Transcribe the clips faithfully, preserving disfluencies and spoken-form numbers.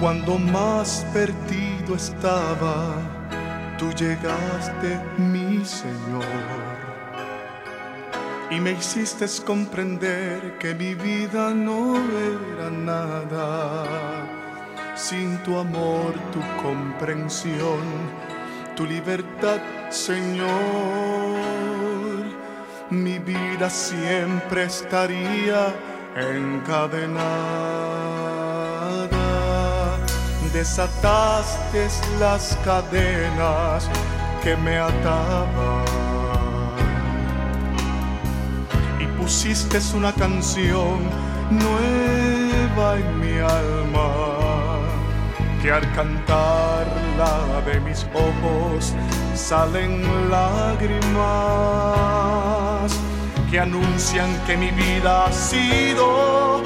Cuando más perdido estaba, tú llegaste, mi Señor, y me hiciste comprender que mi vida no era nada sin tu amor, tu comprensión, tu libertad, Señor. Mi vida siempre estaría encadenada. Desataste las cadenas que me ataban y pusiste una canción nueva en mi alma, que al cantarla de mis ojos salen lágrimas que anuncian que mi vida ha sido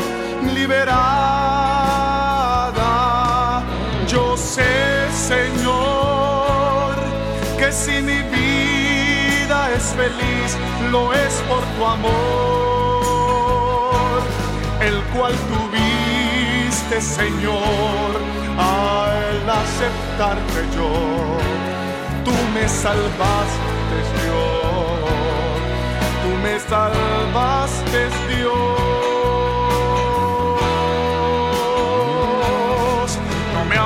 liberada. Yo sé, Señor, que si mi vida es feliz, lo es por tu amor, el cual tuviste, Señor, al aceptarte yo. Tú me salvaste, Dios, tú me salvaste, Dios. No me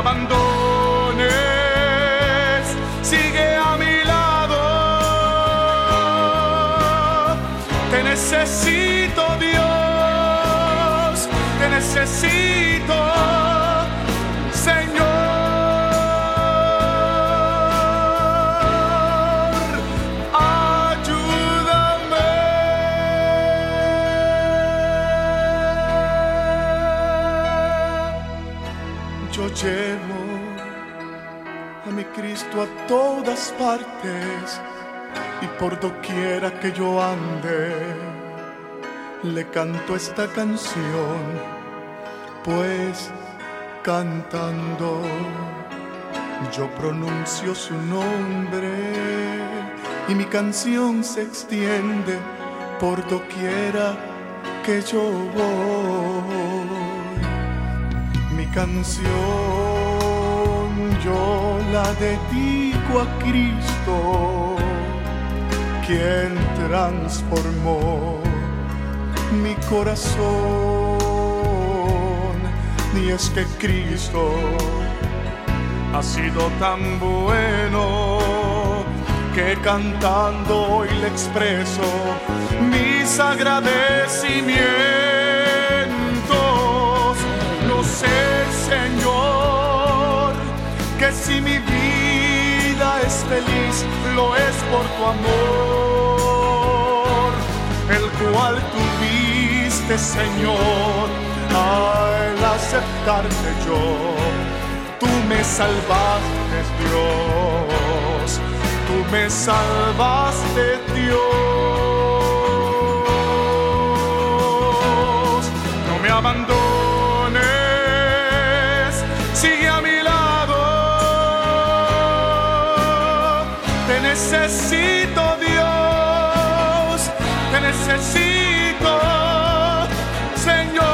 abandones, sigue a mi lado. Te necesito, Dios, te necesito, Señor. Yo llevo a mi Cristo a todas partes, y por doquiera que yo ande, le canto esta canción, pues cantando yo pronuncio su nombre, y mi canción se extiende por doquiera que yo voy. Mi canción yo la dedico a Cristo, quien transformó mi corazón. Y es que Cristo ha sido tan bueno que cantando hoy le expreso mis agradecimientos. No sé, Señor, que si mi vida es feliz, lo es por tu amor, el cual tuviste, Señor, al aceptarte yo. Tú me salvaste, Dios, tú me salvaste, Dios. No me abandones, sigue a mi lado. Te necesito, Dios, te necesito, Señor.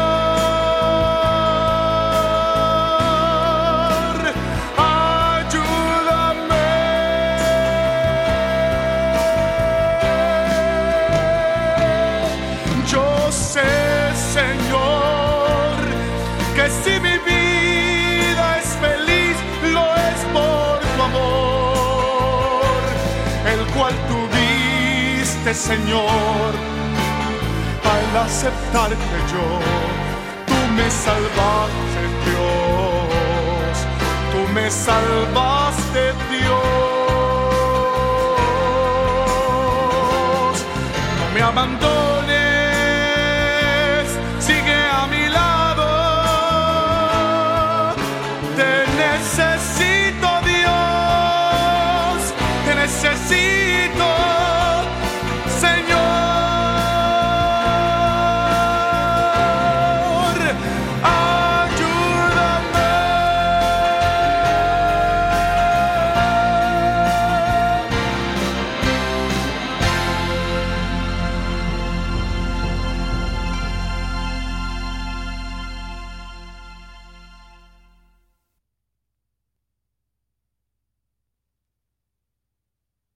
Señor, que si mi vida es feliz, lo es por tu amor, el cual tuviste, Señor, al aceptarte yo. Tú me salvaste, Dios, tú me salvaste, Dios. No me abandones,